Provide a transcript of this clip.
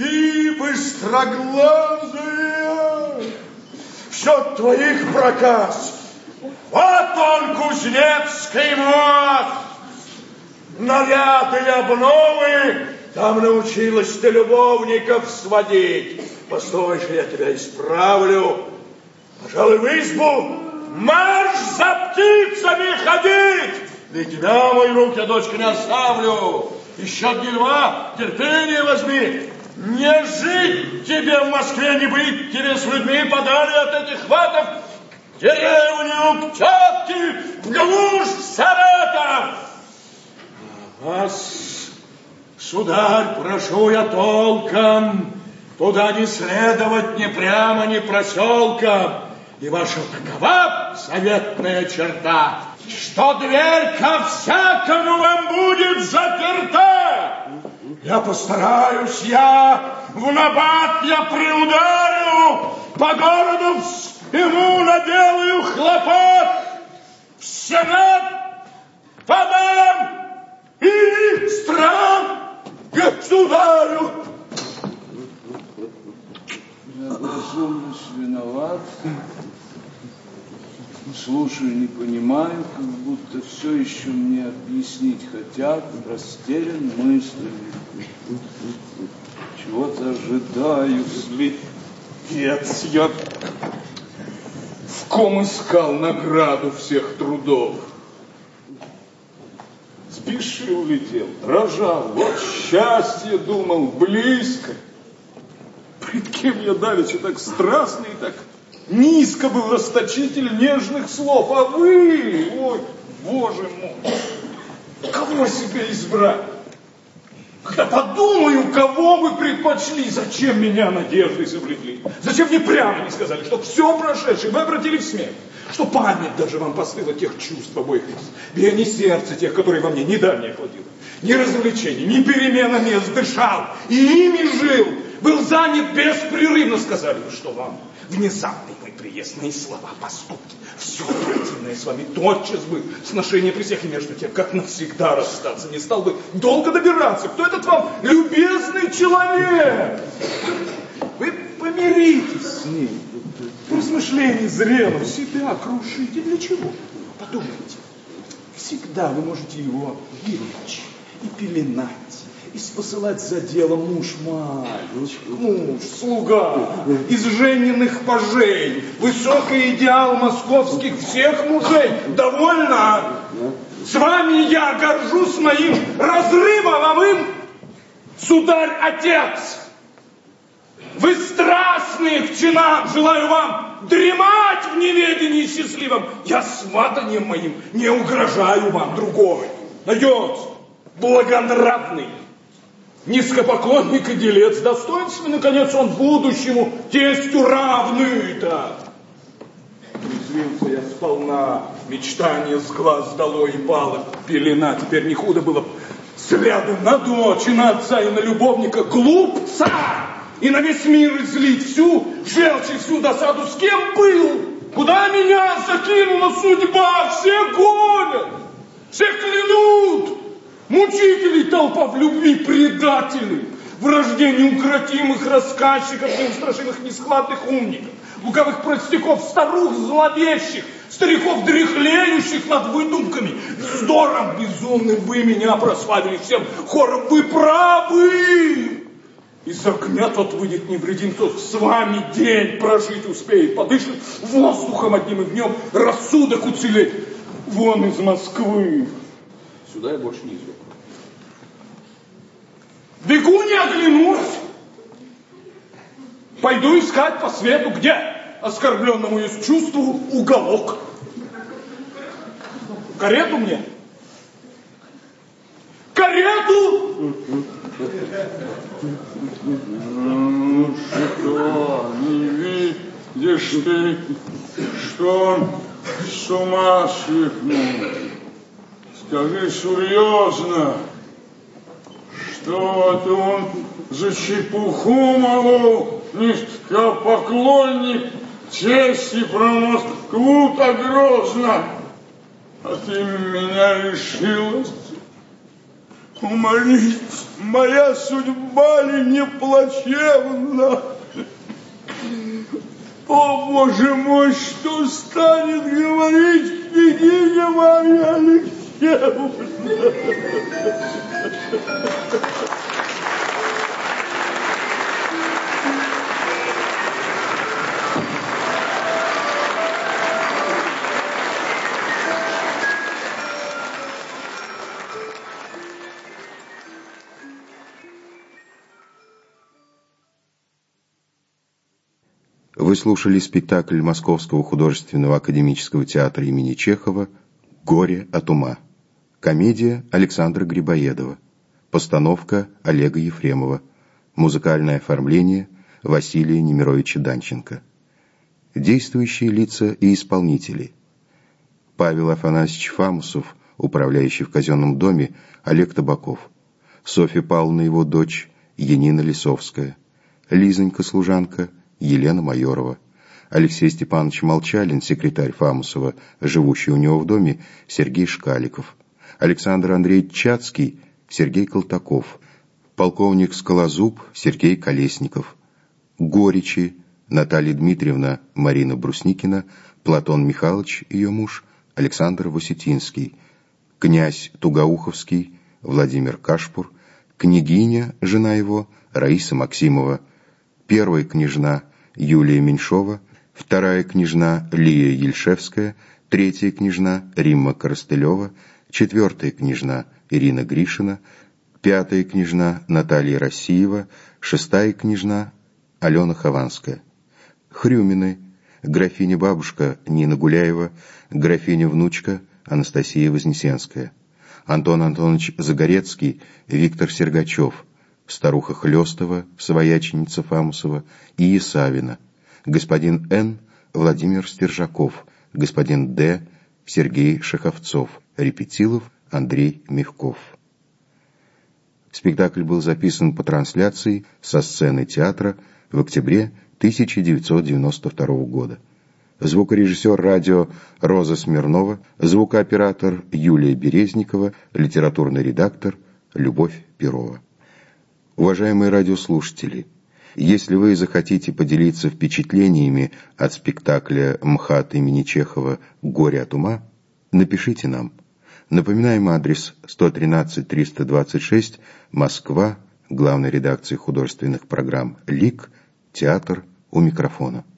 Ты быстроглазая, в счет твоих проказ. Вот он, Кузнецкий мост. Наряды и обновы, там научилась ты любовников сводить. Постой же, я тебя исправлю. Пожалуй, в избу марш за птицами ходить. Для тебя, мой рук, я, дочка, не оставлю. Еще дня терпение возьми. Не жить тебе в Москве, не быть тебе с людьми подали от этих хватов. К деревню, к тетке, в глушь, в Саратов. Вас, сударь, прошу я толком, туда не следовать ни прямо, ни проселком. И ваша такова заветная черта, что дверь ко всякому вам будет заперта. Я постараюсь, в набат я приударю, по городу ему наделаю хлопот, в Сенат подам и стран государю. Я разумность виноват. Слушаю, не понимаю, как будто все еще мне объяснить хотят, растерян мыслями. Чего-то ожидаю, слепец я. В ком искал награду всех трудов. Спешил, летел, дрожал, вот счастье думал, близко. Пред кем я давеча так страстно и так низко был расточитель нежных слов, а вы, ой, Боже мой, кого себе избрать? Когда подумаю, кого вы предпочли, зачем меня надежды изобретли? Зачем мне прямо не сказали, что все прошедшее вы обратили в смерть? Что память даже вам постыла тех чувств обоих нас, биение сердца тех, которые во мне недавно охладило. Ни развлечений, ни перемена мест, дышал, и ими жил, был занят беспрерывно, сказали бы, что вам внезапный мой приезд, мои слова, поступки, все противное с вами тотчас бы сношение при всех, и между тем, как навсегда расстаться, не стал бы долго добираться. Кто этот вам любезный человек? Вы помиритесь с ним. В размышлении зрелом себя крушите. Для чего? Подумайте. Всегда вы можете его беречь и пеленать, и посылать за дело муж, слуга, из жененных пажей, высокий идеал московских всех мужей. Довольно? С вами я горжусь моим разрывом, а вы, сударь-отец, вы страстные в чинах, желаю вам дремать в неведении счастливом. Я сватанием моим не угрожаю вам, другой. Найдется благонравный, низкопоклонник и делец, достоинстве, наконец, он будущему тестю равный-то. Извинься, я сполна, мечтание с глаз долой и пала пелена. Теперь не худо было взглядом на дочь, и на отца, и на любовника, глупца, и на весь мир излить всю желчь и всю досаду. С кем был? Куда меня закинула судьба? Все гонят, все клянут. Мучителей толпа в любви, предатели, в вражде неукротимых рассказчиков, неустрашимых нескладных умников, лукавых простяков, старух зловещих, стариков дряхлеющих над выдумками. Вздором безумным вы меня прославили всем хором. Вы правы! Из огня тот выйдет невредим, тот с вами день прожить успеет, подышит воздухом одним и днем, рассудок уцелеет. Вон из Москвы. Сюда я больше не изведу. Бегу, не оглянусь. Пойду искать по свету, где оскорбленному есть чувству уголок. Карету мне. Карету! Ну что, не видишь ты, что он с ума свихнул? Скажи серьезно, что это он за чепуху молол, низкопоклонник чести про Москву так грозно, а ты меня решилась Умолить, моя судьба ли не плачевна? О, Боже мой, что станет говорить княгиня Марья Алексеевна? Вы слушали спектакль Московского художественного академического театра имени Чехова «Горе от ума». Комедия Александра Грибоедова. Постановка Олега Ефремова. Музыкальное оформление Василия Немировича Данченко. Действующие лица и исполнители. Павел Афанасьевич Фамусов, управляющий в казенном доме, Олег Табаков. Софья Павловна, его дочь, Янина Лисовская. Лизонька, служанка, Елена Майорова. Алексей Степанович Молчалин, секретарь Фамусова, живущий у него в доме, Сергей Шкаликов. Александр Андреевич Чацкий, Сергей Колтаков. Полковник Скалозуб, Сергей Колесников. Горичи, Наталья Дмитриевна, Марина Брусникина, Платон Михайлович, ее муж, Александр Восетинский. Князь Тугоуховский, Владимир Кашпур. Княгиня, жена его, Раиса Максимова. Первая княжна Юлия Меньшова, вторая княжна Лия Ельшевская, третья княжна Римма Коростылева, четвертая княжна Ирина Гришина, пятая княжна Наталья Россиева, шестая княжна Алена Хованская. Хрюмины: графиня-бабушка Нина Гуляева, графиня-внучка Анастасия Вознесенская. Антон Антонович Загорецкий, Виктор Сергачев. Старуха Хлёстова, свояченица Фамусова, и Есавина. Господин Н. Владимир Стержаков, господин Д. Сергей Шаховцов, Репетилов Андрей Мягков. Спектакль был записан по трансляции со сцены театра в октябре 1992 года. Звукорежиссер радио Роза Смирнова, звукооператор Юлия Березникова, литературный редактор Любовь Перова. Уважаемые радиослушатели, если вы захотите поделиться впечатлениями от спектакля МХАТ имени Чехова «Горе от ума», напишите нам. Напоминаем адрес: 113-326, Москва, главная редакция художественных программ ЛИК, театр у микрофона.